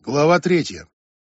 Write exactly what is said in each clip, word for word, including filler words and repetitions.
Глава третья.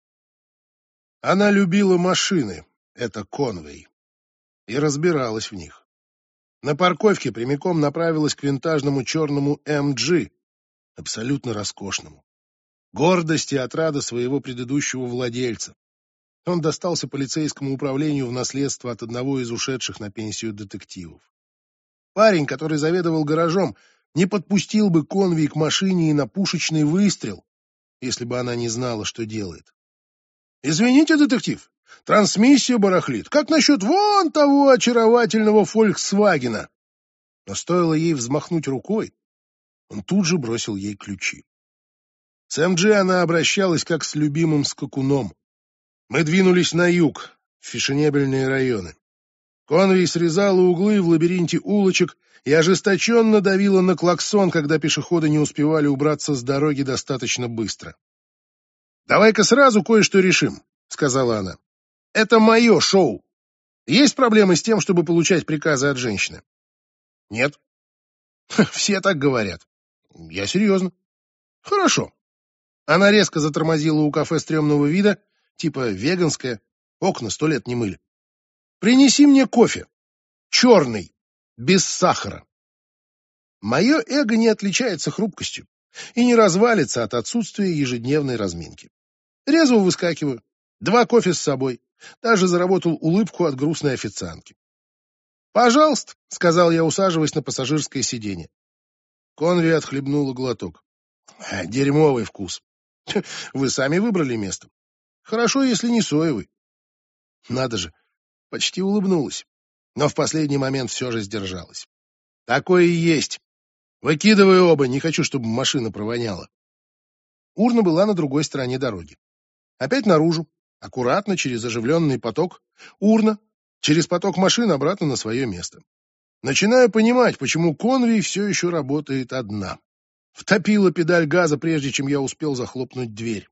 Она любила машины, это Конвей, и разбиралась в них. На парковке прямиком направилась к винтажному черному эм джи, абсолютно роскошному. Гордость и отрада своего предыдущего владельца. Он достался полицейскому управлению в наследство от одного из ушедших на пенсию детективов. Парень, который заведовал гаражом, не подпустил бы Конвей к машине и на пушечный выстрел, если бы она не знала, что делает. «Извините, детектив, трансмиссия барахлит. Как насчет вон того очаровательного «Фольксвагена»?» Но стоило ей взмахнуть рукой, он тут же бросил ей ключи. С эм джи она обращалась как с любимым скакуном. Мы двинулись на юг, в фешенебельные районы. Конвей срезала углы в лабиринте улочек и ожесточенно давила на клаксон, когда пешеходы не успевали убраться с дороги достаточно быстро. «Давай-ка сразу кое-что решим», — сказала она. «Это мое шоу. Есть проблемы с тем, чтобы получать приказы от женщины?» «Нет». «Все так говорят». «Я серьезно». «Хорошо». Она резко затормозила у кафе стрёмного вида, типа веганское, окна сто лет не мыли. «Принеси мне кофе. Черный, без сахара». Мое эго не отличается хрупкостью и не развалится от отсутствия ежедневной разминки. Резво выскакиваю. Два кофе с собой. Даже заработал улыбку от грустной официантки. «Пожалуйста», — сказал я, усаживаясь на пассажирское сиденье. Конвей отхлебнула глоток. «Дерьмовый вкус. Вы сами выбрали место. Хорошо, если не соевый». Надо же, почти улыбнулась, но в последний момент все же сдержалась. «Такое и есть. Выкидывай оба, не хочу, чтобы машина провоняла». Урна была на другой стороне дороги. Опять наружу, аккуратно, через оживленный поток. Урна, через поток машин обратно на свое место. Начинаю понимать, почему Конвей все еще работает одна. Втопила педаль газа, прежде чем я успел захлопнуть дверь.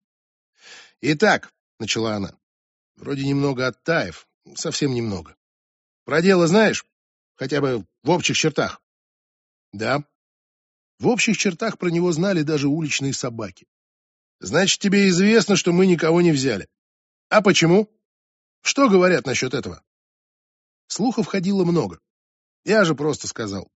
«Итак», — начала она, вроде немного оттаив, совсем немного. «Про дело знаешь? Хотя бы в общих чертах?» «Да». В общих чертах про него знали даже уличные собаки. «Значит, тебе известно, что мы никого не взяли. А почему? Что говорят насчет этого?» Слухов ходило много. Я же просто сказал.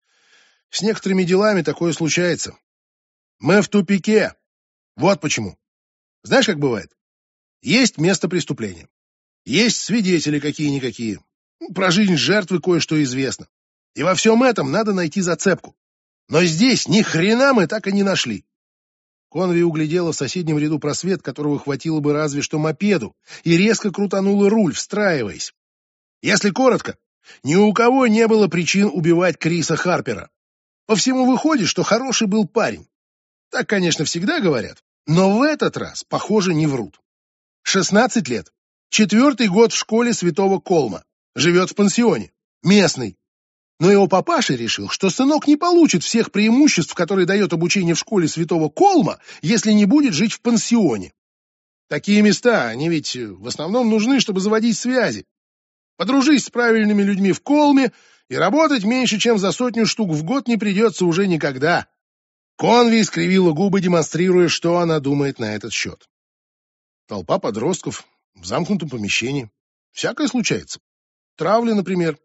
С некоторыми делами такое случается. Мы в тупике. Вот почему. Знаешь, как бывает? Есть место преступления. Есть свидетели какие-никакие. Про жизнь жертвы кое-что известно. И во всем этом надо найти зацепку. Но здесь ни хрена мы так и не нашли. Конвей углядела в соседнем ряду просвет, которого хватило бы разве что мопеду, и резко крутанула руль, встраиваясь. Если коротко, ни у кого не было причин убивать Криса Харпера. По всему выходит, что хороший был парень. Так, конечно, всегда говорят, но в этот раз, похоже, не врут. шестнадцать лет, четвертый год в школе Святого Колма, живет в пансионе, местный. Но его папаша решил, что сынок не получит всех преимуществ, которые дает обучение в школе Святого Колма, если не будет жить в пансионе. Такие места, они ведь в основном нужны, чтобы заводить связи. Подружись с правильными людьми в Колме, и работать меньше, чем за сотню штук в год не придется уже никогда. Конвей скривила губы, демонстрируя, что она думает на этот счет. Толпа подростков в замкнутом помещении. Всякое случается. Травля, например.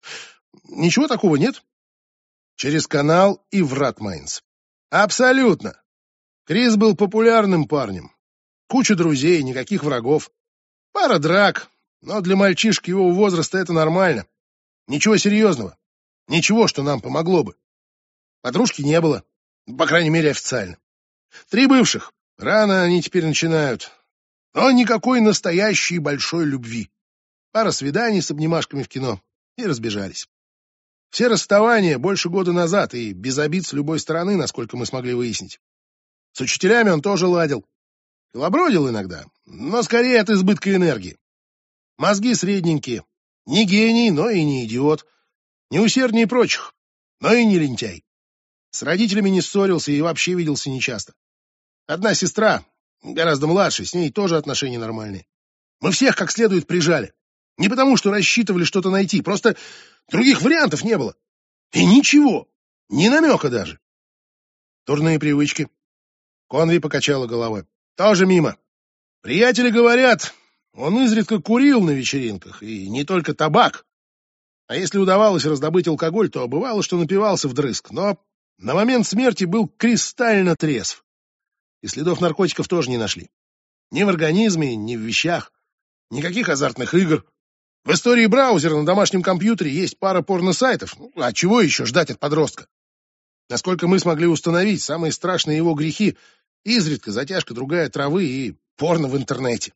Ничего такого нет? Через канал и в Ратмайнс. Абсолютно. Крис был популярным парнем. Куча друзей, никаких врагов. Пара драк, но для мальчишки его возраста это нормально. Ничего серьезного. Ничего, что нам помогло бы. Подружки не было. По крайней мере, официально. Три бывших. Рано они теперь начинают. Но никакой настоящей большой любви. Пара свиданий с обнимашками в кино. И разбежались. Все расставания больше года назад и без обид с любой стороны, насколько мы смогли выяснить. С учителями он тоже ладил. Колобродил иногда, но скорее от избытка энергии. Мозги средненькие. Не гений, но и не идиот. Не усерднее прочих, но и не лентяй. С родителями не ссорился и вообще виделся нечасто. Одна сестра, гораздо младше, с ней тоже отношения нормальные. Мы всех как следует прижали. Не потому, что рассчитывали что-то найти, просто других вариантов не было. И ничего, ни намека даже. Дурные привычки. Конвей покачала головой. Тоже мимо. Приятели говорят, он изредка курил на вечеринках, и не только табак. А если удавалось раздобыть алкоголь, то бывало, что напивался вдрызг, но на момент смерти был кристально трезв. И следов наркотиков тоже не нашли. Ни в организме, ни в вещах. Никаких азартных игр. В истории браузера на домашнем компьютере есть пара порно-сайтов. Ну, а чего еще ждать от подростка? Насколько мы смогли установить, самые страшные его грехи — изредка затяжка другая травы и порно в интернете.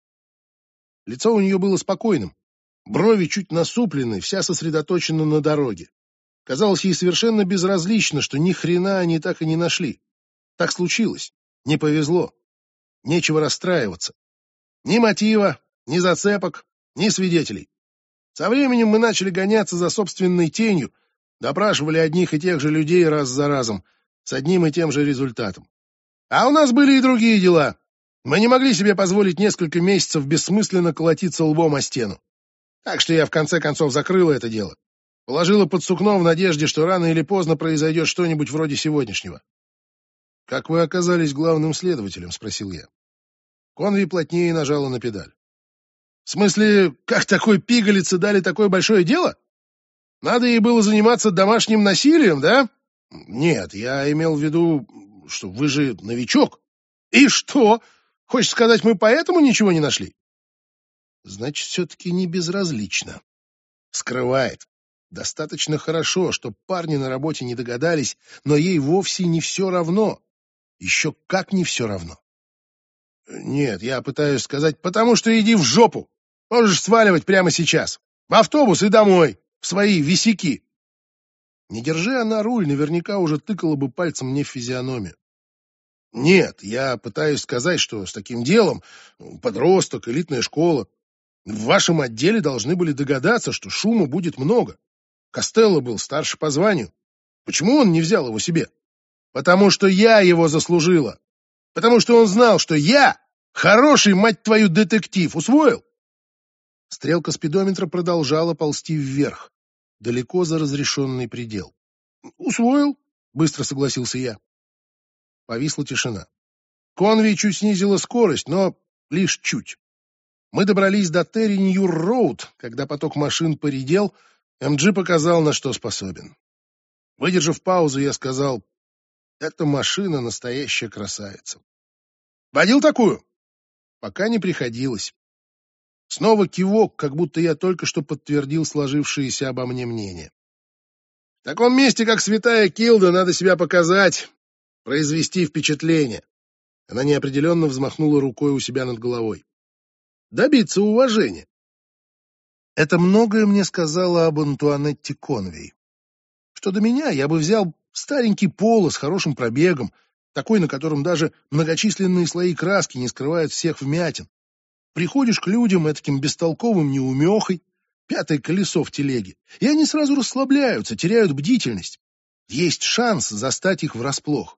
Лицо у нее было спокойным. Брови чуть насуплены, вся сосредоточена на дороге. Казалось ей совершенно безразлично, что ни хрена они так и не нашли. Так случилось. Не повезло. Нечего расстраиваться. Ни мотива, ни зацепок, ни свидетелей. Со временем мы начали гоняться за собственной тенью, допрашивали одних и тех же людей раз за разом, с одним и тем же результатом. А у нас были и другие дела. Мы не могли себе позволить несколько месяцев бессмысленно колотиться лбом о стену. Так что я в конце концов закрыла это дело. Положила под сукно в надежде, что рано или поздно произойдет что-нибудь вроде сегодняшнего. «Как вы оказались главным следователем?» — спросил я. Конви плотнее нажала на педаль. «В смысле, как такой пигалице дали такое большое дело? Надо ей было заниматься домашним насилием, да? Нет, я имел в виду, что вы же новичок. И что? Хочешь сказать, мы поэтому ничего не нашли?» Значит, все-таки не безразлично. Скрывает. Достаточно хорошо, что парни на работе не догадались, но ей вовсе не все равно. Еще как не все равно. Нет, я пытаюсь сказать, потому что иди в жопу. Можешь сваливать прямо сейчас. В автобус и домой. В свои висяки. Не держи она руль, наверняка уже тыкала бы пальцем мне в физиономию. Нет, я пытаюсь сказать, что с таким делом, подросток, элитная школа, в вашем отделе должны были догадаться, что шума будет много. Костелло был старше по званию. Почему он не взял его себе? Потому что я его заслужила. Потому что он знал, что я хороший, мать твою, детектив. Усвоил? Стрелка спидометра продолжала ползти вверх, далеко за разрешенный предел. Усвоил, быстро согласился я. Повисла тишина. Конви чуть снизила скорость, но лишь чуть. Мы добрались до Терри Ньюр-Роуд, когда поток машин поредел, эм джи показал, на что способен. Выдержав паузу, я сказал: «Эта машина настоящая красавица». «Водил такую?» «Пока не приходилось». Снова кивок, как будто я только что подтвердил сложившееся обо мне мнение. «В таком месте, как Святая Килда, надо себя показать, произвести впечатление». Она неопределенно взмахнула рукой у себя над головой. «Добиться уважения». Это многое мне сказала об Антуанетте Конвей. Что до меня, я бы взял старенький поло с хорошим пробегом, такой, на котором даже многочисленные слои краски не скрывают всех вмятин. Приходишь к людям этаким бестолковым неумехой, пятое колесо в телеге, и они сразу расслабляются, теряют бдительность. Есть шанс застать их врасплох.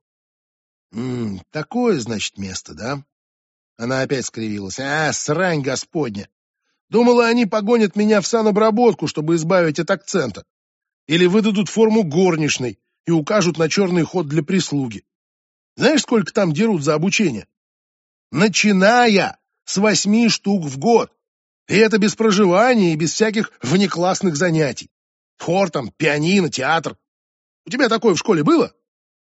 М-м, такое, значит, место, да? Она опять скривилась. А, срань господня! Думала, они погонят меня в санобработку, чтобы избавить от акцента. Или выдадут форму горничной и укажут на черный ход для прислуги. Знаешь, сколько там дерут за обучение? Начиная с восьми штук в год. И это без проживания и без всяких внеклассных занятий. Хор там, пианино, театр. У тебя такое в школе было?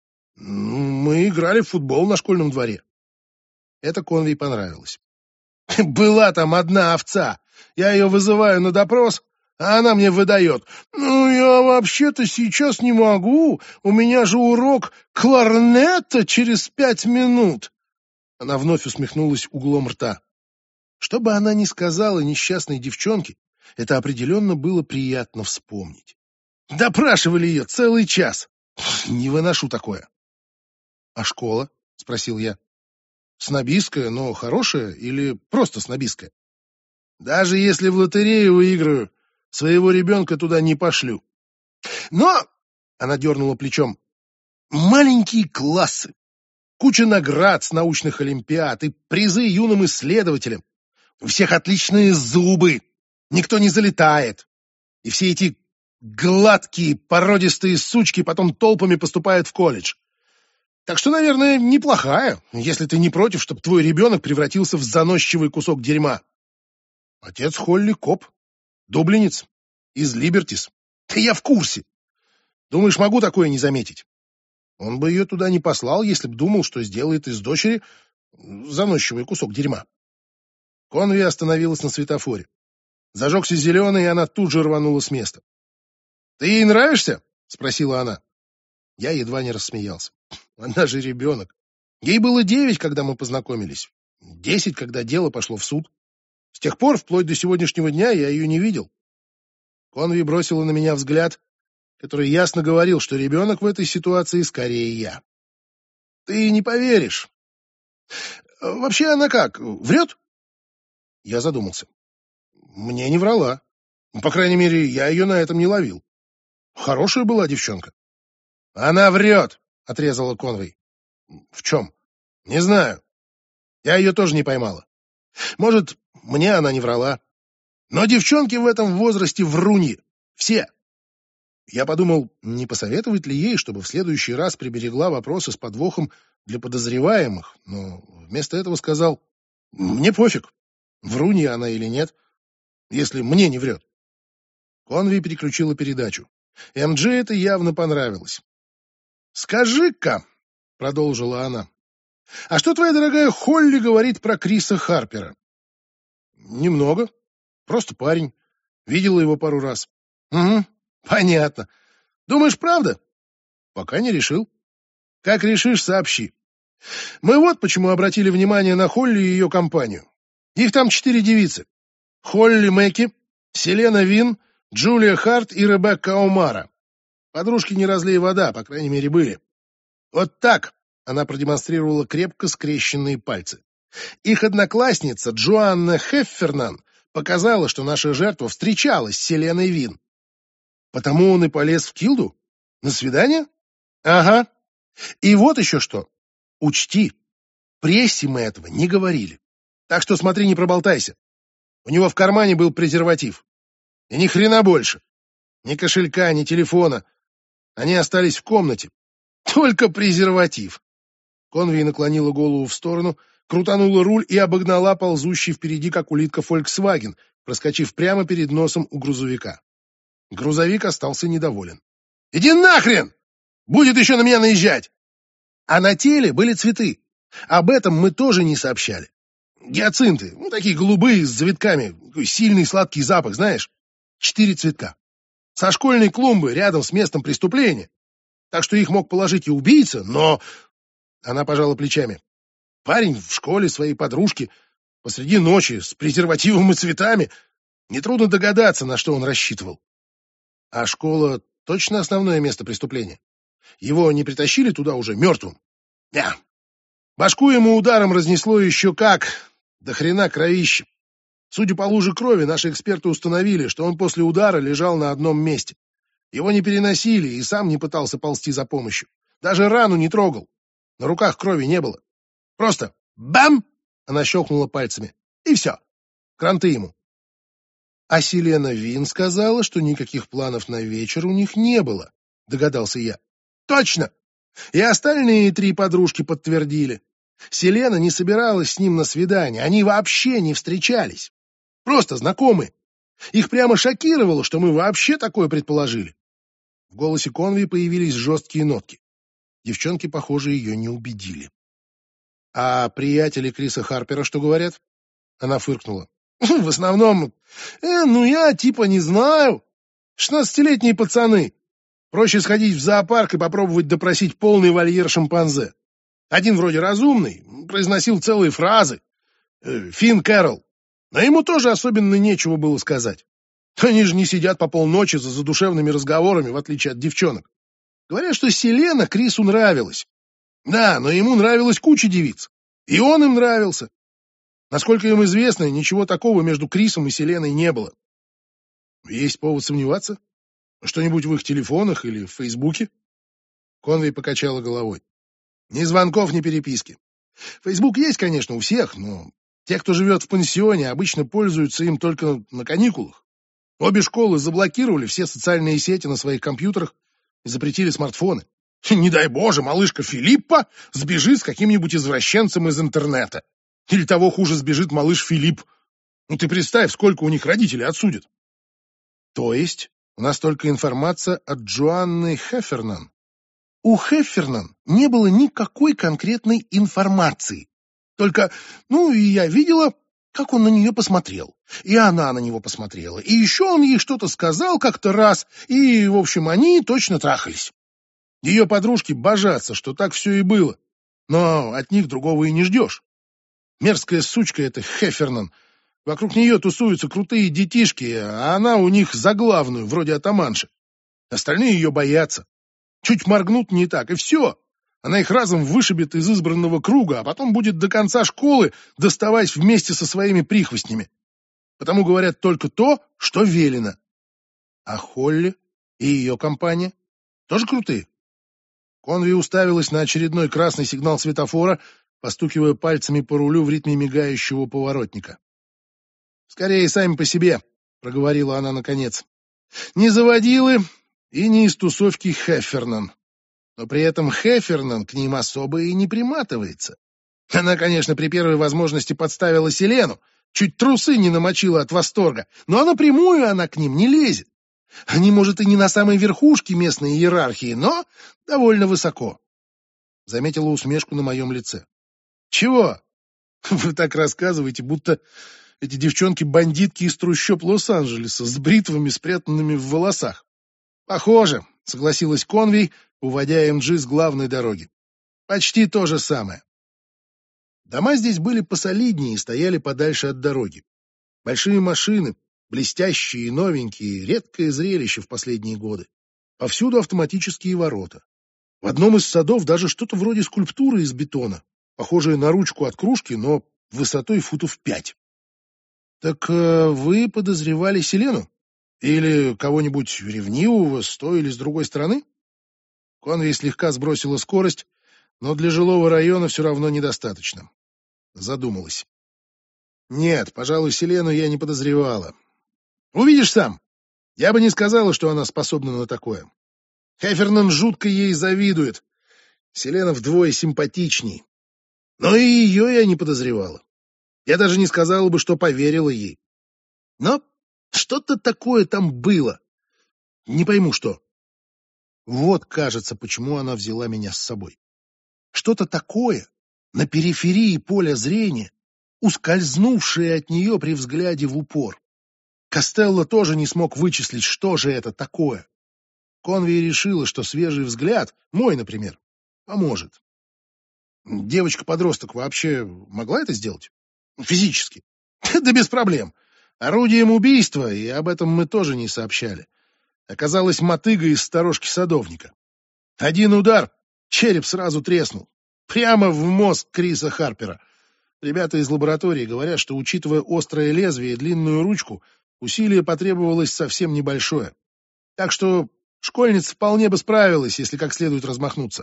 Мы играли в футбол на школьном дворе. Это Конвей понравилось. Была там одна овца. Я ее вызываю на допрос, а она мне выдает: «Ну, я вообще-то сейчас не могу. У меня же урок кларнета через пять минут». Она вновь усмехнулась углом рта. Что бы она ни сказала несчастной девчонке, это определенно было приятно вспомнить. Допрашивали ее целый час. Не выношу такое. — А школа? — спросил я. — Снобистская, но хорошая или просто снобистская? — Даже если в лотерею выиграю, своего ребенка туда не пошлю. Но, — она дернула плечом, — маленькие классы, куча наград с научных олимпиад и призы юным исследователям. У всех отличные зубы, никто не залетает. И все эти гладкие, породистые сучки потом толпами поступают в колледж. Так что, наверное, неплохая, если ты не против, чтобы твой ребенок превратился в заносчивый кусок дерьма. Отец Холли коп, дублинец, из Либертис. Да я в курсе. Думаешь, могу такое не заметить? Он бы ее туда не послал, если б думал, что сделает из дочери заносчивый кусок дерьма. Конви остановилась на светофоре. Зажегся зеленый, и она тут же рванула с места. — Ты ей нравишься? — спросила она. Я едва не рассмеялся. Она же ребенок. Ей было девять, когда мы познакомились. Десять, когда дело пошло в суд. С тех пор, вплоть до сегодняшнего дня, я ее не видел. Конви бросила на меня взгляд, который ясно говорил, что ребенок в этой ситуации скорее я. — Ты не поверишь. Вообще она как, врет? Я задумался. Мне не врала. По крайней мере, я ее на этом не ловил. Хорошая была девчонка. Она врет, отрезала Конвей. В чем? Не знаю. Я ее тоже не поймала. Может, мне она не врала. Но девчонки в этом возрасте вруньи. Все. Я подумал, не посоветовать ли ей, чтобы в следующий раз приберегла вопросы с подвохом для подозреваемых, но вместо этого сказал, мне пофиг, врунья она или нет, если мне не врет. Конви переключила передачу. эм джей это явно понравилось. «Скажи-ка», — продолжила она, — «а что твоя дорогая Холли говорит про Криса Харпера?» «Немного. Просто парень. Видела его пару раз». «Угу, понятно. Думаешь, правда?» «Пока не решил». «Как решишь, сообщи. Мы вот почему обратили внимание на Холли и ее компанию. Их там четыре девицы. Холли Мэкки, Селена Вин, Джулия Харт и Ребекка Омара. Подружки не разлей вода, по крайней мере, были. Вот так», — она продемонстрировала крепко скрещенные пальцы. «Их одноклассница Джоанна Хеффернан показала, что наша жертва встречалась с Селеной Вин. Потому он и полез в Килду? На свидание? Ага. И вот еще что. Учти, прессе мы этого не говорили. Так что смотри, не проболтайся. У него в кармане был презерватив. И ни хрена больше. Ни кошелька, ни телефона. Они остались в комнате. Только презерватив». Конви наклонила голову в сторону, крутанула руль и обогнала ползущий впереди, как улитка, Volkswagen, проскочив прямо перед носом у грузовика. Грузовик остался недоволен. «Иди нахрен! Будет еще на меня наезжать!» А на теле были цветы. Об этом мы тоже не сообщали. Гиацинты, ну, такие голубые, с завитками, такой сильный сладкий запах, знаешь? Четыре цветка. Со школьной клумбы рядом с местом преступления. Так что их мог положить и убийца, но... Она пожала плечами. Парень в школе своей подружки посреди ночи с презервативом и цветами. Нетрудно догадаться, на что он рассчитывал. А школа точно основное место преступления? Его не притащили туда уже мертвым? Да. Башку ему ударом разнесло еще как. До хрена кровища. Судя по луже крови, наши эксперты установили, что он после удара лежал на одном месте. Его не переносили и сам не пытался ползти за помощью. Даже рану не трогал. На руках крови не было. Просто бам! Она щелкнула пальцами. И все. Кранты ему. А Селена Вин сказала, что никаких планов на вечер у них не было, догадался я. Точно! И остальные три подружки подтвердили. Селена не собиралась с ним на свидание, они вообще не встречались. Просто знакомые. Их прямо шокировало, что мы вообще такое предположили. В голосе Конви появились жесткие нотки. Девчонки, похоже, ее не убедили. А приятели Криса Харпера что говорят? Она фыркнула. В основном, э, ну я типа не знаю. Шестнадцатилетние пацаны. Проще сходить в зоопарк и попробовать допросить полный вольер шимпанзе. Один вроде разумный, произносил целые фразы. Э, Финн Кэрролл. Но ему тоже особенно нечего было сказать. Они же не сидят по полночи за задушевными разговорами, в отличие от девчонок. Говорят, что Селена Крису нравилась. Да, но ему нравилась куча девиц. И он им нравился. Насколько им известно, ничего такого между Крисом и Селеной не было. Есть повод сомневаться? Что-нибудь в их телефонах или в Фейсбуке? Конвей покачала головой. Ни звонков, ни переписки. Фейсбук есть, конечно, у всех, но те, кто живет в пансионе, обычно пользуются им только на каникулах. Обе школы заблокировали все социальные сети на своих компьютерах и запретили смартфоны. Не дай боже, малышка Филиппа сбежит с каким-нибудь извращенцем из интернета. Или того хуже, сбежит малыш Филипп. Ну ты представь, сколько у них родителей отсудят. То есть у нас только информация от Джоанны Хеффернан. У Хеффернан не было никакой конкретной информации. Только, ну, и я видела, как он на нее посмотрел. И она на него посмотрела. И еще он ей что-то сказал как-то раз. И, в общем, они точно трахались. Ее подружки божатся, что так все и было. Но от них другого и не ждешь. Мерзкая сучка эта Хеффернан. Вокруг нее тусуются крутые детишки, а она у них за главную, вроде атаманши. Остальные ее боятся. Чуть моргнут не так, и все. Она их разом вышибет из избранного круга, а потом будет до конца школы доставать вместе со своими прихвостнями. Потому говорят только то, что велено. А Холли и ее компания тоже крутые. Конви уставилась на очередной красный сигнал светофора, постукивая пальцами по рулю в ритме мигающего поворотника. «Скорее, сами по себе», — проговорила она наконец. «Не заводилы и не из тусовки Хеффернан. Но при этом Хеффернан к ним особо и не приматывается. Она, конечно, при первой возможности подставила Селену, чуть трусы не намочила от восторга, но напрямую она к ним не лезет. Они, может, и не на самой верхушке местной иерархии, но довольно высоко». Заметила усмешку на моем лице. «Чего? Вы так рассказываете, будто эти девчонки-бандитки из трущоб Лос-Анджелеса с бритвами, спрятанными в волосах. Похоже, согласилась Конвей, уводя эм джи с главной дороги. Почти то же самое. Дома здесь были посолиднее и стояли подальше от дороги. Большие машины, блестящие и новенькие, редкое зрелище в последние годы. Повсюду автоматические ворота. В одном из садов даже что-то вроде скульптуры из бетона, похожее на ручку от кружки, но высотой футов пять. Так э, вы подозревали Селену? Или кого-нибудь ревнивого с той или с другой стороны? Конвей слегка сбросила скорость, но для жилого района все равно недостаточно. Задумалась. Нет, пожалуй, Селену я не подозревала. Увидишь сам. Я бы не сказала, что она способна на такое. Хеффернан жутко ей завидует. Селена вдвое симпатичней. Но и ее я не подозревала. Я даже не сказала бы, что поверила ей. Но что-то такое там было. Не пойму, что. Вот, кажется, почему она взяла меня с собой. Что-то такое на периферии поля зрения, ускользнувшее от нее при взгляде в упор. Костелло тоже не смог вычислить, что же это такое. Конвей решила, что свежий взгляд, мой, например, поможет. Девочка-подросток вообще могла это сделать? Физически? Да без проблем. Орудием убийства, и об этом мы тоже не сообщали, оказалась мотыга из сторожки садовника. Один удар, череп сразу треснул. Прямо в мозг Криса Харпера. Ребята из лаборатории говорят, что, учитывая острое лезвие и длинную ручку, усилие потребовалось совсем небольшое. Так что школьница вполне бы справилась, если как следует размахнуться.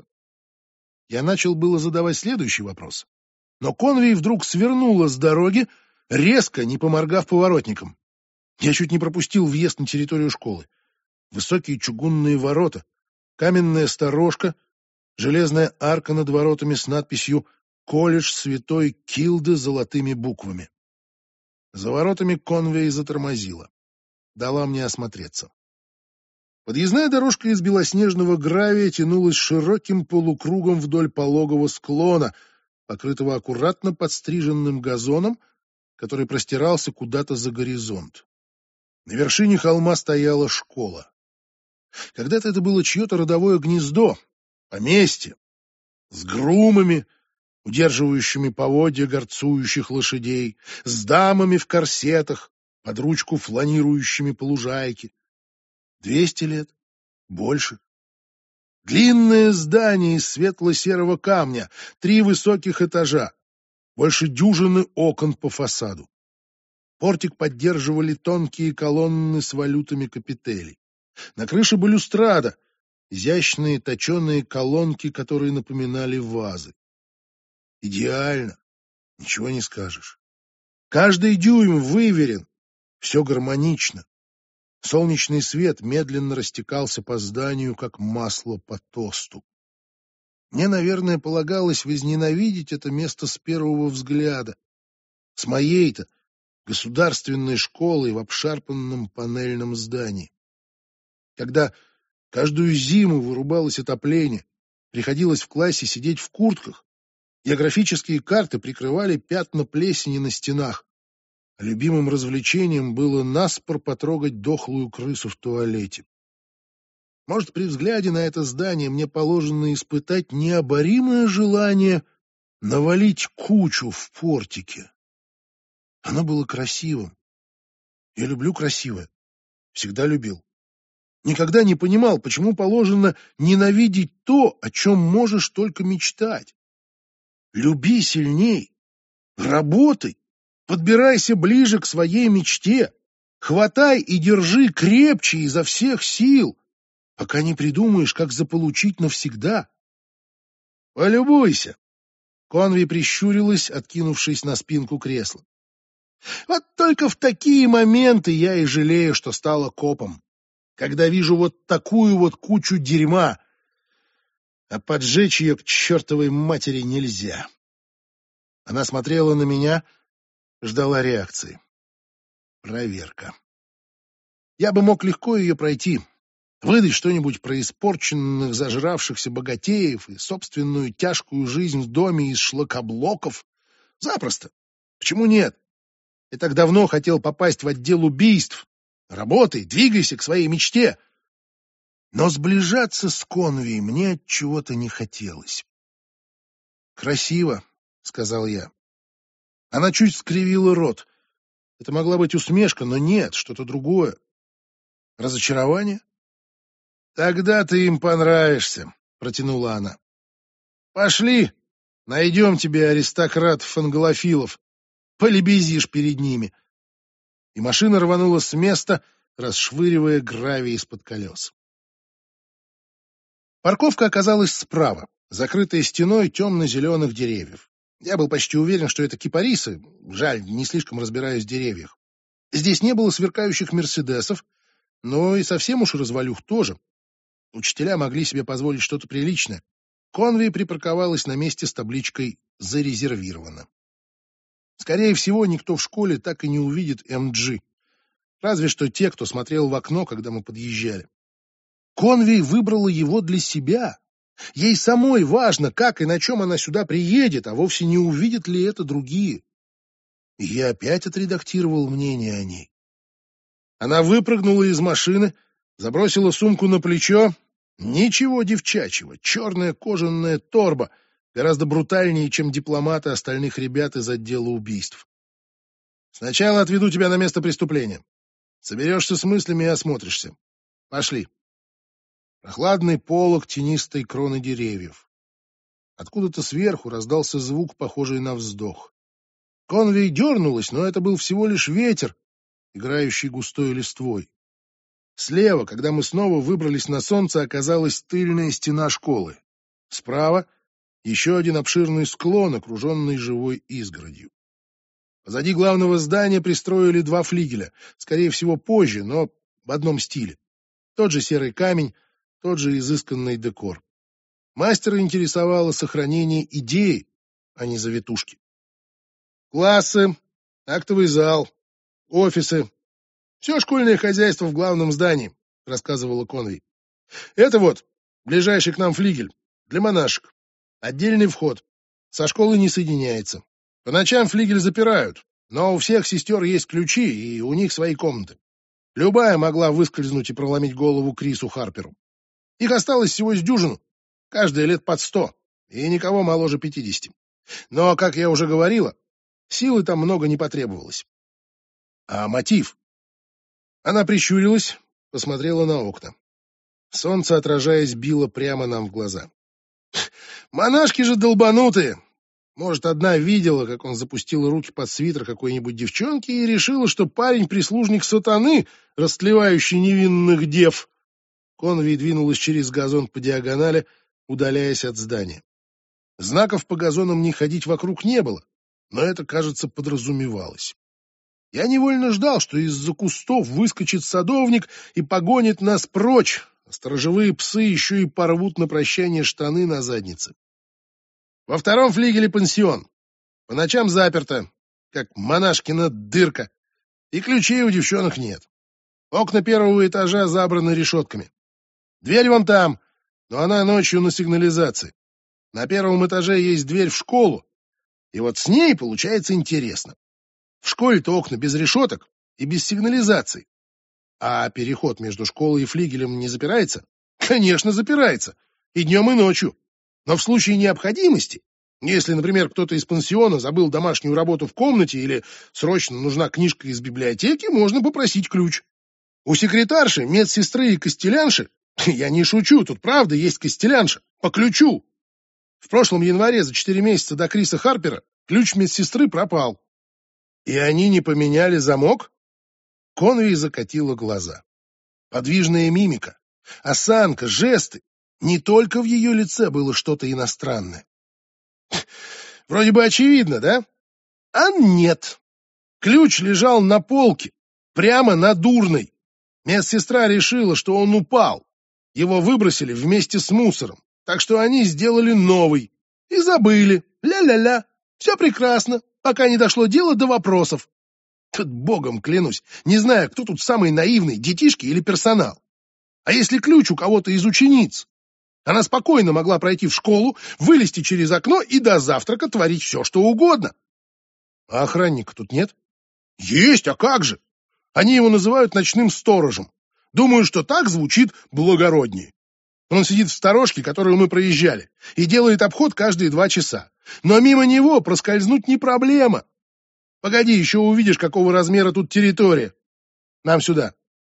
Я начал было задавать следующий вопрос. Но Конвей вдруг свернула с дороги, резко, не поморгав поворотником. Я чуть не пропустил въезд на территорию школы. Высокие чугунные ворота, каменная сторожка, железная арка над воротами с надписью «Колледж Святой Килды» золотыми буквами. За воротами Конвей затормозила. Дала мне осмотреться. Подъездная дорожка из белоснежного гравия тянулась широким полукругом вдоль пологого склона, покрытого аккуратно подстриженным газоном, который простирался куда-то за горизонт. На вершине холма стояла школа. Когда-то это было чье-то родовое гнездо, поместье, с грумами, удерживающими поводья горцующих лошадей, с дамами в корсетах, под ручку фланирующими по лужайке. Двести лет? Больше. Длинное здание из светло-серого камня, три высоких этажа, больше дюжины окон по фасаду. Портик поддерживали тонкие колонны с валютами капителей. На крыше балюстрада, изящные точеные колонки, которые напоминали вазы. Идеально, ничего не скажешь. Каждый дюйм выверен, все гармонично. Солнечный свет медленно растекался по зданию, как масло по тосту. Мне, наверное, полагалось возненавидеть это место с первого взгляда. С моей-то государственной школой в обшарпанном панельном здании. Когда каждую зиму вырубалось отопление, приходилось в классе сидеть в куртках, географические карты прикрывали пятна плесени на стенах, а любимым развлечением было наспор потрогать дохлую крысу в туалете. Может, при взгляде на это здание мне положено испытать необоримое желание навалить кучу в портике. Оно было красивым. Я люблю красивое. Всегда любил. Никогда не понимал, почему положено ненавидеть то, о чем можешь только мечтать. Люби сильней. Работай. Подбирайся ближе к своей мечте. Хватай и держи крепче изо всех сил, пока не придумаешь, как заполучить навсегда. Полюбуйся. Конви прищурилась, откинувшись на спинку кресла. Вот только в такие моменты я и жалею, что стала копом. Когда вижу вот такую вот кучу дерьма, а поджечь ее к чертовой матери нельзя. Она смотрела на меня, ждала реакции. Проверка. Я бы мог легко ее пройти, выдать что-нибудь про испорченных, зажравшихся богатеев и собственную тяжкую жизнь в доме из шлакоблоков. Запросто. Почему нет? Я так давно хотел попасть в отдел убийств. Работай, двигайся к своей мечте. Но сближаться с Конви мне от чего-то не хотелось. «Красиво», — сказал я. Она чуть скривила рот. Это могла быть усмешка, но нет, что-то другое. Разочарование? «Тогда ты им понравишься», — протянула она. «Пошли, найдем тебе аристократов-англофилов, полебезишь перед ними». И машина рванула с места, расшвыривая гравий из-под колес. Парковка оказалась справа, закрытая стеной темно-зеленых деревьев. Я был почти уверен, что это кипарисы. Жаль, не слишком разбираюсь в деревьях. Здесь не было сверкающих мерседесов, но и совсем уж развалюх тоже. Учителя могли себе позволить что-то приличное. Конви припарковалась на месте с табличкой «Зарезервировано». Скорее всего, никто в школе так и не увидит эм джи. Разве что те, кто смотрел в окно, когда мы подъезжали. Конви выбрала его для себя. Ей самой важно, как и на чем она сюда приедет, а вовсе не увидят ли это другие. И я опять отредактировал мнение о ней. Она выпрыгнула из машины, забросила сумку на плечо. Ничего девчачьего, черная кожаная торба, гораздо брутальнее, чем дипломаты остальных ребят из отдела убийств. Сначала отведу тебя на место преступления. Соберешься с мыслями и осмотришься. Пошли. Прохладный полог тенистой кроны деревьев. Откуда-то сверху раздался звук, похожий на вздох. Конви дернулась, но это был всего лишь ветер, играющий густой листвой. Слева, когда мы снова выбрались на солнце, оказалась тыльная стена школы. Справа — еще один обширный склон, окруженный живой изгородью. Позади главного здания пристроили два флигеля, скорее всего, позже, но в одном стиле. Тот же серый камень, тот же изысканный декор. Мастера интересовало сохранение идеи, а не завитушки. Классы, актовый зал, офисы. Все школьное хозяйство в главном здании, рассказывала Конви. Это вот, ближайший к нам флигель, для монашек. Отдельный вход. Со школы не соединяется. По ночам флигель запирают, но у всех сестер есть ключи, и у них свои комнаты. Любая могла выскользнуть и проломить голову Крису Харперу. Их осталось всего с дюжину, каждая лет под сто, и никого моложе пятидесяти. Но, как я уже говорила, силы там много не потребовалось. А мотив? Она прищурилась, посмотрела на окна. Солнце, отражаясь, било прямо нам в глаза. Монашки же долбанутые. Может, одна видела, как он запустил руки под свитер какой-нибудь девчонки и решила, что парень — прислужник сатаны, растлевающий невинных дев. Конви двинулась через газон по диагонали, удаляясь от здания. Знаков по газонам не ходить вокруг не было, но это, кажется, подразумевалось. Я невольно ждал, что из-за кустов выскочит садовник и погонит нас прочь, а сторожевые псы еще и порвут на прощание штаны на заднице. Во втором флигеле пансион. По ночам заперто, как монашкина дырка, и ключей у девчонок нет. Окна первого этажа забраны решетками. Дверь вон там, но она ночью на сигнализации. На первом этаже есть дверь в школу, и вот с ней получается интересно. В школе-то окна без решеток и без сигнализации. А переход между школой и флигелем не запирается? Конечно, запирается. И днем, и ночью. Но в случае необходимости, если, например, кто-то из пансиона забыл домашнюю работу в комнате или срочно нужна книжка из библиотеки, можно попросить ключ. У секретарши, медсестры и костелянши, я не шучу, тут правда есть костелянша, по ключу. В прошлом январе, за четыре месяца до Криса Харпера, ключ медсестры пропал. И они не поменяли замок? Конвей закатила глаза. Подвижная мимика, осанка, жесты. Не только в ее лице было что-то иностранное. Вроде бы очевидно, да? А нет. Ключ лежал на полке, прямо над урной. Медсестра решила, что он упал. Его выбросили вместе с мусором, так что они сделали новый. И забыли. Ля-ля-ля. Все прекрасно, пока не дошло дело до вопросов. Тут богом клянусь, не знаю, кто тут самый наивный, детишки или персонал. А если ключ у кого-то из учениц? Она спокойно могла пройти в школу, вылезти через окно и до завтрака творить все, что угодно. А охранника тут нет? Есть, а как же? Они его называют ночным сторожем. Думаю, что так звучит благороднее. Он сидит в сторожке, которую мы проезжали, и делает обход каждые два часа. Но мимо него проскользнуть не проблема. Погоди, еще увидишь, какого размера тут территория. Нам сюда.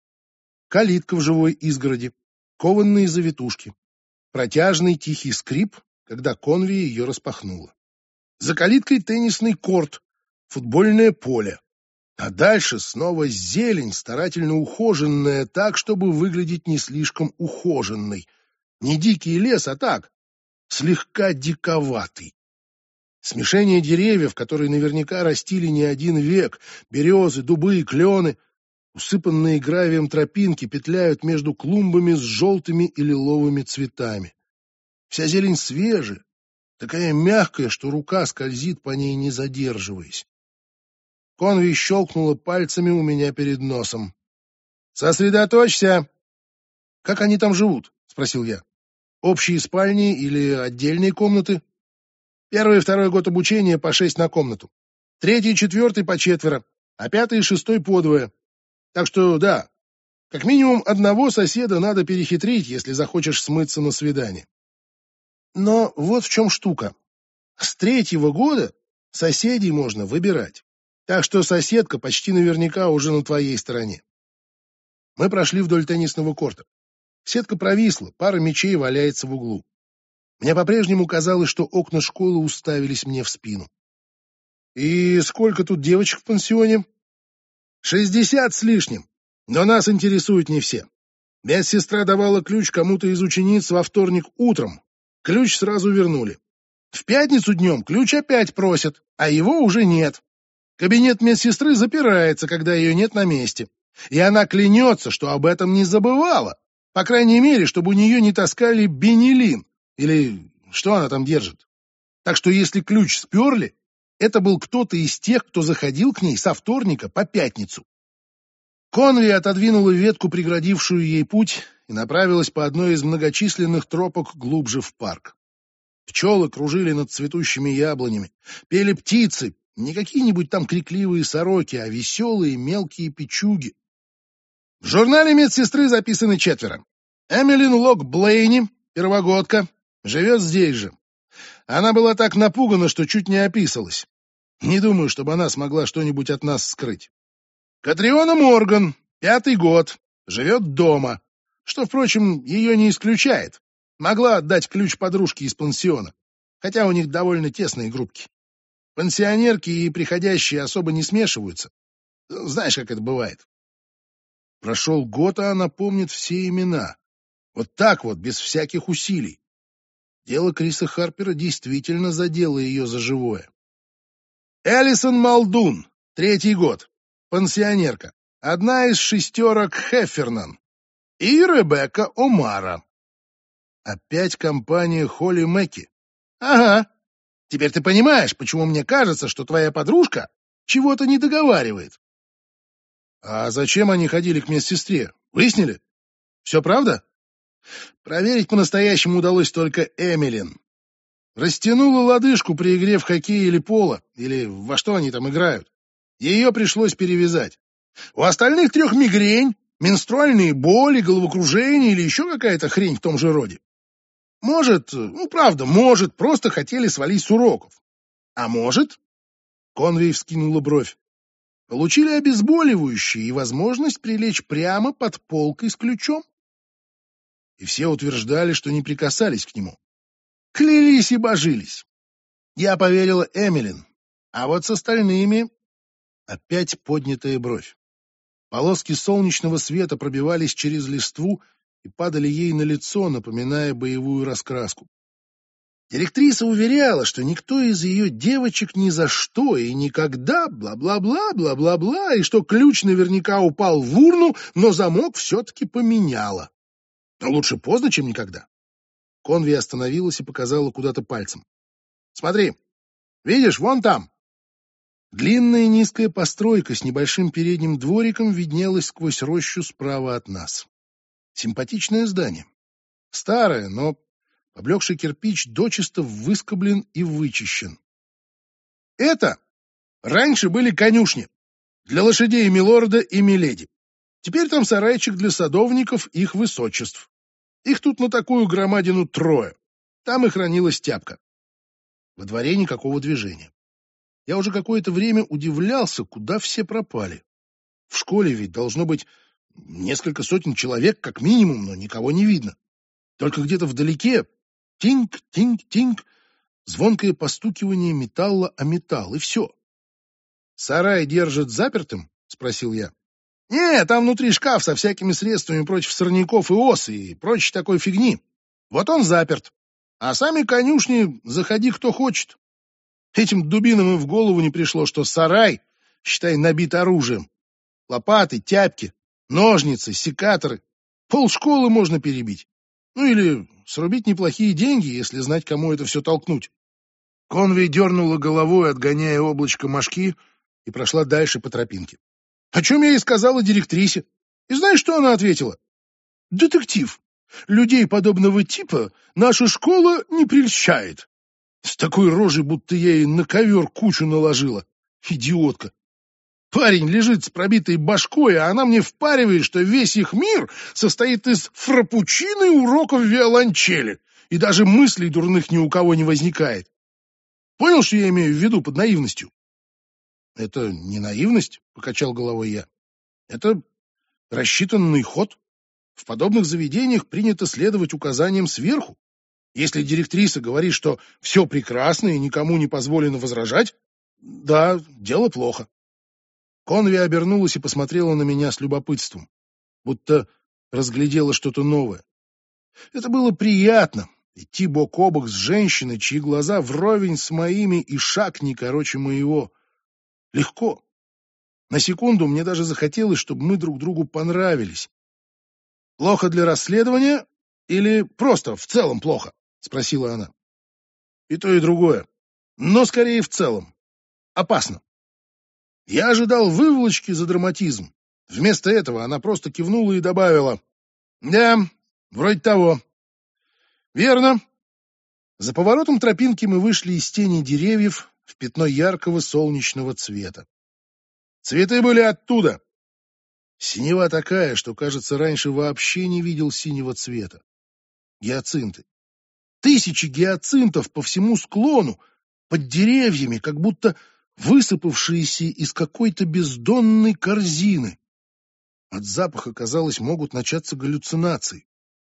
Калитка в живой изгороди, кованные завитушки. Протяжный тихий скрип, когда Конвей ее распахнула. За калиткой теннисный корт, футбольное поле. А дальше снова зелень, старательно ухоженная так, чтобы выглядеть не слишком ухоженной. Не дикий лес, а так, слегка диковатый. Смешение деревьев, которые наверняка растили не один век, березы, дубы и клены, усыпанные гравием тропинки петляют между клумбами с желтыми и лиловыми цветами. Вся зелень свежая, такая мягкая, что рука скользит по ней, не задерживаясь. Конвей щелкнула пальцами у меня перед носом. «Сосредоточься!» «Как они там живут?» — спросил я. «Общие спальни или отдельные комнаты?» «Первый и второй год обучения по шесть на комнату. Третий и четвертый по четверо, а пятый и шестой по двое. Так что, да, как минимум одного соседа надо перехитрить, если захочешь смыться на свидание. Но вот в чем штука. С третьего года соседей можно выбирать. Так что соседка почти наверняка уже на твоей стороне. Мы прошли вдоль теннисного корта. Сетка провисла, пара мячей валяется в углу. Мне по-прежнему казалось, что окна школы уставились мне в спину. И сколько тут девочек в пансионе? Шестьдесят с лишним. Но нас интересуют не все. Медсестра давала ключ кому-то из учениц во вторник утром. Ключ сразу вернули. В пятницу днем ключ опять просят, а его уже нет. Кабинет медсестры запирается, когда ее нет на месте. И она клянется, что об этом не забывала. По крайней мере, чтобы у нее не таскали бенилин. Или что она там держит. Так что если ключ сперли, это был кто-то из тех, кто заходил к ней со вторника по пятницу. Конвей отодвинула ветку, преградившую ей путь, и направилась по одной из многочисленных тропок глубже в парк. Пчелы кружили над цветущими яблонями, пели птицы, не какие-нибудь там крикливые сороки, а веселые мелкие печуги. В журнале медсестры записаны четверо. Эмилин Лок Блейни, первогодка, живет здесь же. Она была так напугана, что чуть не описалась. Не думаю, чтобы она смогла что-нибудь от нас скрыть. Катриона Морган, пятый год, живет дома, что, впрочем, ее не исключает. Могла отдать ключ подружке из пансиона, хотя у них довольно тесные группки. Пансионерки и приходящие особо не смешиваются. Знаешь, как это бывает. Прошел год, а она помнит все имена. Вот так вот, без всяких усилий. Дело Криса Харпера действительно задело ее за живое. Элисон Малдун, третий год, пансионерка, одна из шестерок Хеффернан. И Ребекка О'Мара. Опять компания Холли Мэкки. Ага, Теперь ты понимаешь, почему мне кажется, что твоя подружка чего-то не договаривает. А зачем они ходили к медсестре? Выяснили? Все правда? Проверить по-настоящему удалось только Эмилин. Растянула лодыжку при игре в хоккей или поло, или во что они там играют. Ее пришлось перевязать. У остальных трех мигрень, менструальные боли, головокружение или еще какая-то хрень в том же роде. Может, ну правда, может, просто хотели свалить с уроков. А может, Конвей вскинула бровь, получили обезболивающее и возможность прилечь прямо под полкой с ключом. И все утверждали, что не прикасались к нему. Клялись и божились. Я поверила Эмилин, а вот с остальными опять поднятая бровь. Полоски солнечного света пробивались через листву и падали ей на лицо, напоминая боевую раскраску. Директриса уверяла, что никто из ее девочек ни за что и никогда, бла-бла-бла, бла-бла-бла, и что ключ наверняка упал в урну, но замок все-таки поменяла. Но лучше поздно, чем никогда. Конви остановилась и показала куда-то пальцем. «Смотри, видишь, вон там». Длинная низкая постройка с небольшим передним двориком виднелась сквозь рощу справа от нас. Симпатичное здание. Старое, но поблекший кирпич дочисто выскоблен и вычищен. Это раньше были конюшни для лошадей милорда и миледи. Теперь там сарайчик для садовников их высочеств. Их тут на такую громадину трое. Там и хранилась тяпка. Во дворе никакого движения. Я уже какое-то время удивлялся, куда все пропали. В школе ведь должно быть несколько сотен человек, как минимум, но никого не видно. Только где-то вдалеке тинг-тинг-тинг, звонкое постукивание металла о металл, и все. «Сарай держит запертым?» — спросил я. «Не, там внутри шкаф со всякими средствами против сорняков и ос и прочей такой фигни. Вот он заперт. А сами конюшни заходи кто хочет». Этим дубинам и в голову не пришло, что сарай, считай, набит оружием. Лопаты, тяпки, ножницы, секаторы. Полшколы можно перебить. Ну или срубить неплохие деньги, если знать, кому это все толкнуть. Конвей дернула головой, отгоняя облачко мошки, и прошла дальше по тропинке. О чем я и сказала директрисе. И знаешь, что она ответила? «Детектив, людей подобного типа наша школа не прельщает». С такой рожей, будто я ей на ковер кучу наложила. Идиотка. Парень лежит с пробитой башкой, а она мне впаривает, что весь их мир состоит из фрапучино и уроков виолончели, и даже мыслей дурных ни у кого не возникает. Понял, что я имею в виду под наивностью? Это не наивность, покачал головой я. Это рассчитанный ход. В подобных заведениях принято следовать указаниям сверху. Если директриса говорит, что все прекрасно и никому не позволено возражать, да, дело плохо. Конви обернулась и посмотрела на меня с любопытством, будто разглядела что-то новое. Это было приятно — идти бок о бок с женщиной, чьи глаза вровень с моими и шаг не короче моего. Легко. На секунду мне даже захотелось, чтобы мы друг другу понравились. «Плохо для расследования или просто в целом плохо?» — спросила она. «И то, и другое. Но скорее в целом. Опасно». Я ожидал выволочки за драматизм. Вместо этого она просто кивнула и добавила: «Да, вроде того». «Верно». За поворотом тропинки мы вышли из тени деревьев в пятно яркого солнечного цвета. Цветы были оттуда. Синева такая, что, кажется, раньше вообще не видел синего цвета. Гиацинты. Тысячи гиацинтов по всему склону, под деревьями, как будто высыпавшиеся из какой-то бездонной корзины. От запаха, казалось, могут начаться галлюцинации.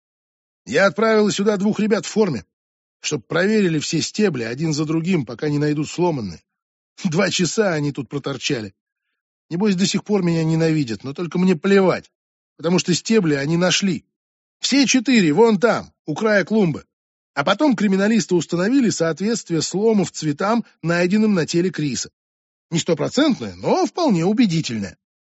Я отправила сюда двух ребят в форме, чтобы проверили все стебли один за другим, пока не найдут сломанные. Два часа они тут проторчали. Небось, до сих пор меня ненавидят, но только мне плевать, потому что стебли они нашли. Все четыре вон там, у края клумбы. А потом криминалисты установили соответствие сломов цветам, найденным на теле Криса. Не стопроцентное, но вполне убедительное.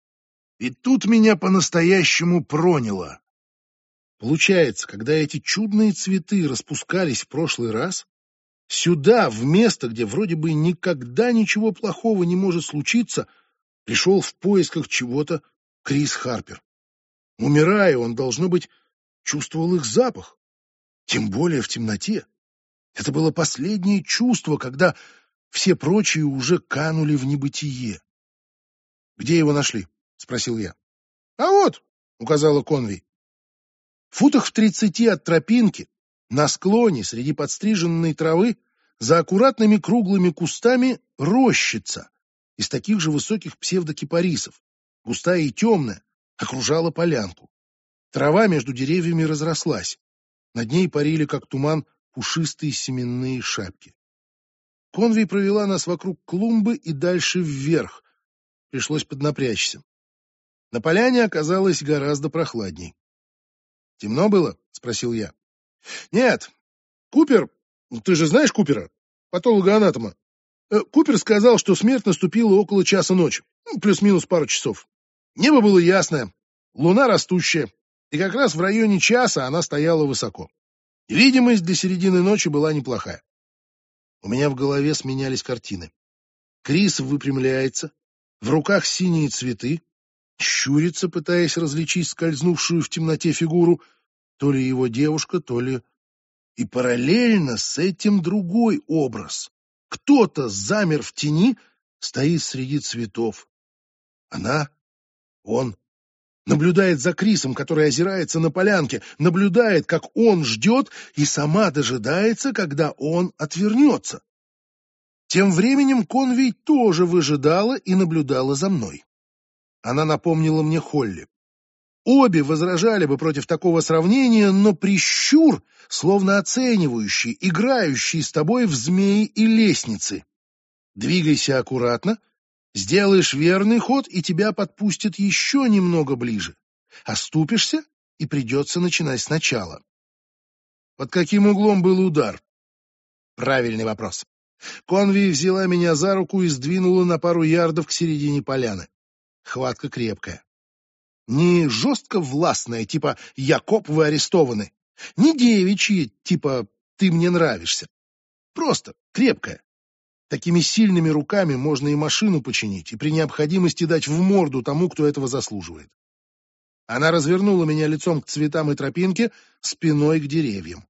И тут меня по-настоящему проняло. Получается, когда эти чудные цветы распускались в прошлый раз, Сюда, в место, где вроде бы никогда ничего плохого не может случиться, пришел в поисках чего-то Крис Харпер. Умирая, он, должно быть, чувствовал их запах, тем более в темноте. Это было последнее чувство, когда все прочие уже канули в небытие. «Где его нашли?» — спросил я. «А вот», — указала Конвей. В футах в тридцати от тропинки, на склоне, среди подстриженной травы, за аккуратными круглыми кустами рощица из таких же высоких псевдокипарисов, густая и темная, окружала полянку. Трава между деревьями разрослась. Над ней парили, как туман, пушистые семенные шапки. Конвей провела нас вокруг клумбы и дальше вверх. Пришлось поднапрячься. На поляне оказалось гораздо прохладней. «Темно было?» — спросил я. «Нет. Купер, ты же знаешь Купера, патолога-анатома? Э, Купер сказал, что смерть наступила около часа ночи, ну, плюс-минус пару часов. Небо было ясное, луна растущая, и как раз в районе часа она стояла высоко. Видимость для середины ночи была неплохая». У меня в голове сменялись картины. Крис выпрямляется, в руках синие цветы, щурится, пытаясь различить скользнувшую в темноте фигуру, то ли его девушка, то ли... И параллельно с этим другой образ. Кто-то замер в тени, стоит среди цветов. Она, он, наблюдает за Крисом, который озирается на полянке, наблюдает, как он ждет, и сама дожидается, когда он отвернется. Тем временем Конвей тоже выжидала и наблюдала за мной. Она напомнила мне Холли. Обе возражали бы против такого сравнения, но прищур, словно оценивающий, играющий с тобой в змеи и лестницы. Двигайся аккуратно, сделаешь верный ход, и тебя подпустят еще немного ближе. Оступишься, и придется начинать сначала. Под каким углом был удар? Правильный вопрос. Конвей взяла меня за руку и сдвинула на пару ярдов к середине поляны. Хватка крепкая. Не жестко властная, типа «Якоб, вы арестованы». Не девичья, типа «Ты мне нравишься». Просто крепкая. Такими сильными руками можно и машину починить, и при необходимости дать в морду тому, кто этого заслуживает. Она развернула меня лицом к цветам и тропинке, спиной к деревьям.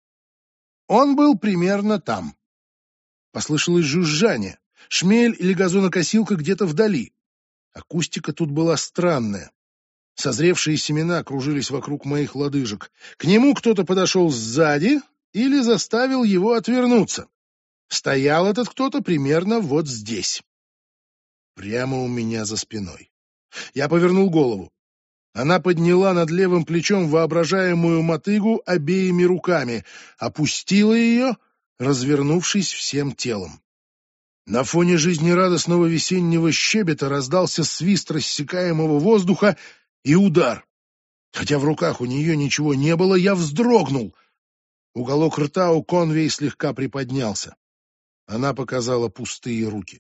Он был примерно там. Послышалось жужжание. Шмель или газонокосилка где-то вдали. Акустика тут была странная. Созревшие семена кружились вокруг моих лодыжек. К нему кто-то подошел сзади или заставил его отвернуться. Стоял этот кто-то примерно вот здесь. Прямо у меня за спиной. Я повернул голову. Она подняла над левым плечом воображаемую мотыгу обеими руками, опустила ее, развернувшись всем телом. На фоне жизнерадостного весеннего щебета раздался свист рассекаемого воздуха и удар. Хотя в руках у нее ничего не было, я вздрогнул. Уголок рта у Конвей слегка приподнялся. Она показала пустые руки.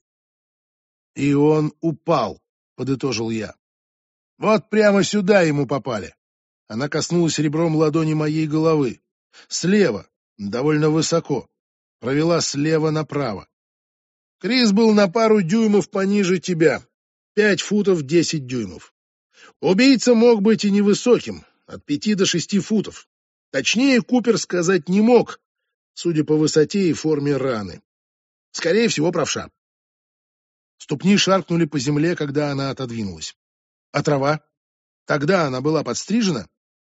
«И он упал», — подытожил я. «Вот прямо сюда ему попали». Она коснулась ребром ладони моей головы. Слева, довольно высоко. Провела слева направо. Крис был на пару дюймов пониже тебя. Пять футов десять дюймов. Убийца мог быть и невысоким, от пяти до шести футов. Точнее, Купер сказать не мог, судя по высоте и форме раны. Скорее всего, правша. Ступни шаркнули по земле, когда она отодвинулась. А трава? Тогда она была подстрижена?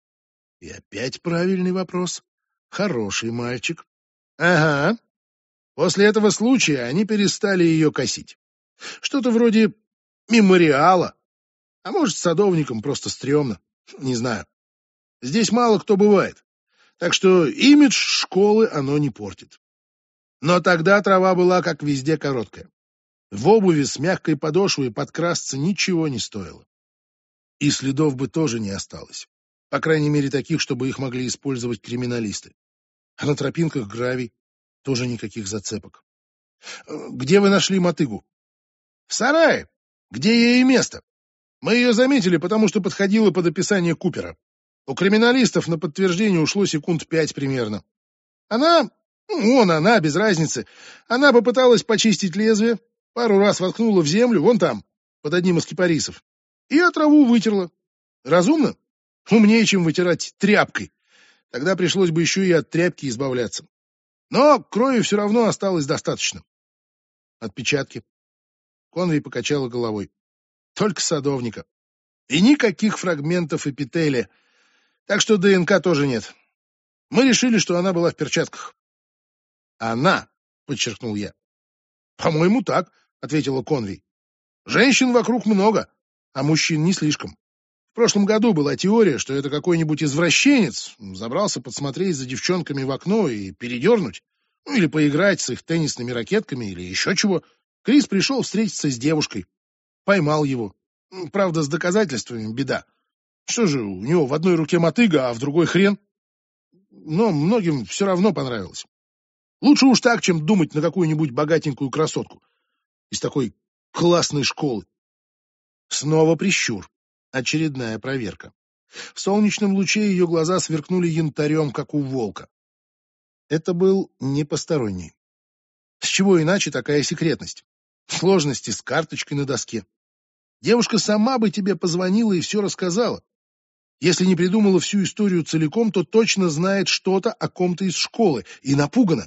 И опять правильный вопрос. Хороший мальчик. Ага. После этого случая они перестали ее косить. Что-то вроде мемориала. А может, садовникам просто стрёмно. Не знаю. Здесь мало кто бывает. Так что имидж школы оно не портит. Но тогда трава была, как везде, короткая. В обуви с мягкой подошвой подкрасться ничего не стоило. И следов бы тоже не осталось. По крайней мере, таких, чтобы их могли использовать криминалисты. А на тропинках гравий, тоже никаких зацепок. Где вы нашли мотыгу? В сарае, где ей и место. Мы ее заметили, потому что подходила под описание Купера. У криминалистов на подтверждение ушло секунд пять примерно. Она Ну, вон она, без разницы. Она попыталась почистить лезвие, пару раз воткнула в землю, вон там, под одним из кипарисов, и траву вытерла. Разумно? Умнее, чем вытирать тряпкой. Тогда пришлось бы еще и от тряпки избавляться. Но крови все равно осталось достаточно. Отпечатки. Конвей покачала головой. Только садовника. И никаких фрагментов эпителия. Так что ДНК тоже нет. Мы решили, что она была в перчатках. Она, подчеркнул я. По-моему, так, ответила Конвей. Женщин вокруг много, а мужчин не слишком. В прошлом году была теория, что это какой-нибудь извращенец забрался подсмотреть за девчонками в окно и передернуть, ну или поиграть с их теннисными ракетками или еще чего. Крис пришел встретиться с девушкой, поймал его. Правда, с доказательствами беда. Что же, у него в одной руке мотыга, а в другой хрен. Но многим все равно понравилось. Лучше уж так, чем думать на какую-нибудь богатенькую красотку из такой классной школы. Снова прищур. Очередная проверка. В солнечном луче ее глаза сверкнули янтарем, как у волка. Это был не посторонний. С чего иначе такая секретность? Сложности с карточкой на доске. Девушка сама бы тебе позвонила и все рассказала. Если не придумала всю историю целиком, то точно знает что-то о ком-то из школы и напугана.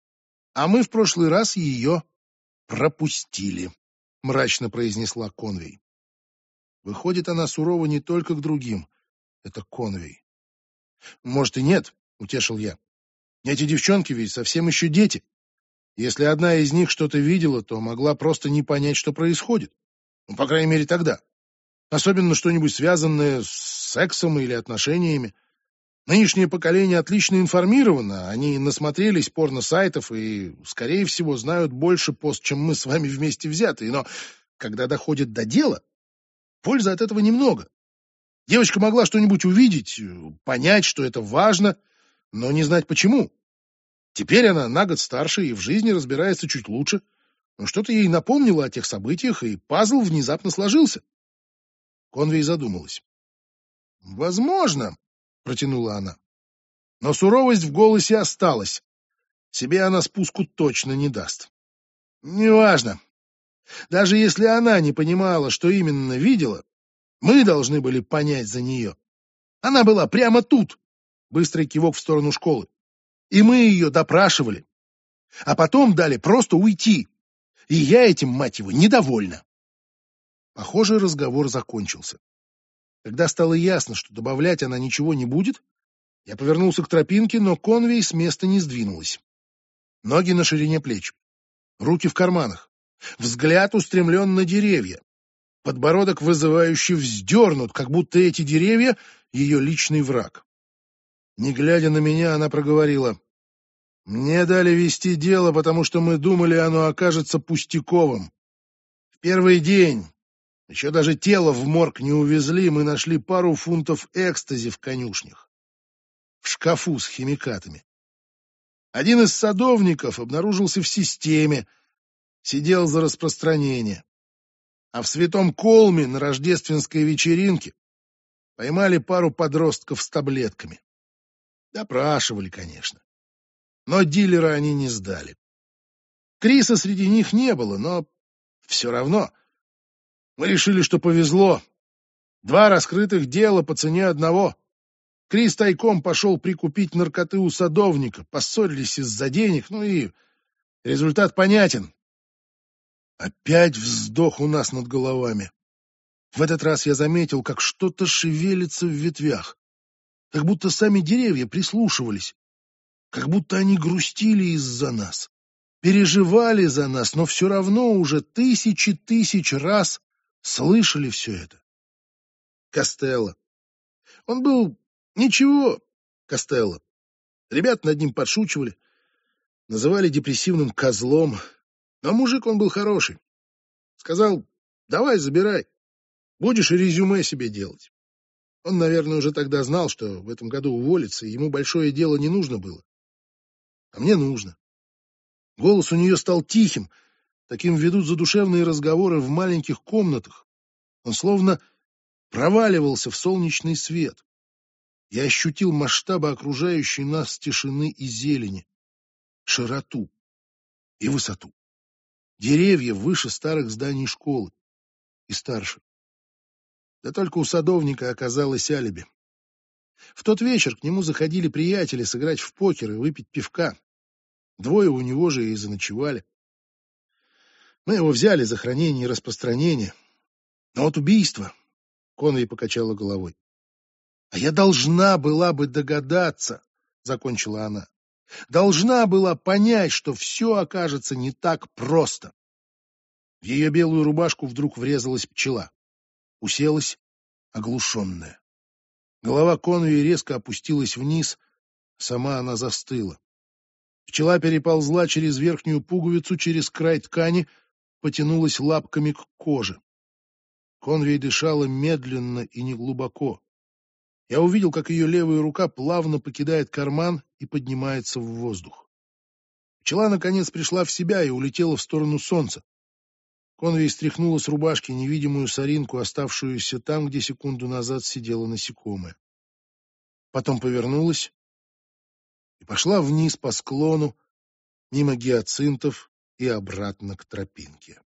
А мы в прошлый раз ее пропустили, мрачно произнесла Конвей. Выходит, она сурова не только к другим. Это Конвей. Может и нет, утешил я. Эти девчонки ведь совсем еще дети. Если одна из них что-то видела, то могла просто не понять, что происходит. Ну, по крайней мере, тогда. Особенно что-нибудь связанное с сексом или отношениями. Нынешнее поколение отлично информировано. Они насмотрелись порно-сайтов и, скорее всего, знают больше пост, чем мы с вами вместе взятые. Но когда доходит до дела, пользы от этого немного. Девочка могла что-нибудь увидеть, понять, что это важно, но не знать почему. Теперь она на год старше и в жизни разбирается чуть лучше. Но что-то ей напомнило о тех событиях, и пазл внезапно сложился. Конвей задумалась. «Возможно», — протянула она. Но суровость в голосе осталась. Себе она спуску точно не даст. «Неважно. Даже если она не понимала, что именно видела, мы должны были понять за нее. Она была прямо тут», — быстрый кивок в сторону школы. «И мы ее допрашивали. А потом дали просто уйти. И я этим, мать его, недовольна». Похоже, разговор закончился. Когда стало ясно, что добавлять она ничего не будет, я повернулся к тропинке, но Конвей с места не сдвинулась. Ноги на ширине плеч, руки в карманах, взгляд устремлен на деревья. Подбородок вызывающе вздернут, как будто эти деревья — ее личный враг. Не глядя на меня, она проговорила: «Мне дали вести дело, потому что мы думали, оно окажется пустяковым. В первый день, еще даже тело в морг не увезли, мы нашли пару фунтов экстази в конюшнях, в шкафу с химикатами. Один из садовников обнаружился в системе, сидел за распространение. А в Святом Колме на рождественской вечеринке поймали пару подростков с таблетками. Допрашивали, конечно. Но дилера они не сдали. Криса среди них не было, но все равно мы решили, что повезло. Два раскрытых дела по цене одного. Крис тайком пошел прикупить наркоты у садовника, поссорились из-за денег, ну и результат понятен. Опять вздох у нас над головами. В этот раз я заметил, как что-то шевелится в ветвях, как будто сами деревья прислушивались, как будто они грустили из-за нас, переживали за нас, но все равно уже тысячи тысяч раз слышали все это. Костелло. Он был ничего, Костелло. Ребят над ним подшучивали, называли депрессивным козлом, но мужик он был хороший. Сказал: давай, забирай, будешь и резюме себе делать. Он, наверное, уже тогда знал, что в этом году уволится, и ему большое дело не нужно было. А мне нужно. Голос у нее стал тихим, таким ведут задушевные разговоры в маленьких комнатах. Он словно проваливался в солнечный свет. Я ощутил масштабы окружающей нас тишины и зелени. широту и высоту. Деревья выше старых зданий школы и старше. Да только у садовника оказалось алиби. В тот вечер к нему заходили приятели сыграть в покер и выпить пивка. Двое у него же и заночевали. Мы его взяли за хранение и распространение. Но вот убийство... Конвей покачала головой. А я должна была бы догадаться, закончила она. Должна была понять, что все окажется не так просто. В ее белую рубашку вдруг врезалась пчела. Уселась, оглушенная. Голова Конвей резко опустилась вниз, сама она застыла. Пчела переползла через верхнюю пуговицу, через край ткани, потянулась лапками к коже. Конвей дышала медленно и неглубоко. Я увидел, как ее левая рука плавно покидает карман и поднимается в воздух. Пчела, наконец, пришла в себя и улетела в сторону солнца. Конвей стряхнула с рубашки невидимую соринку, оставшуюся там, где секунду назад сидела насекомое. Потом повернулась и пошла вниз по склону, мимо гиацинтов и обратно к тропинке.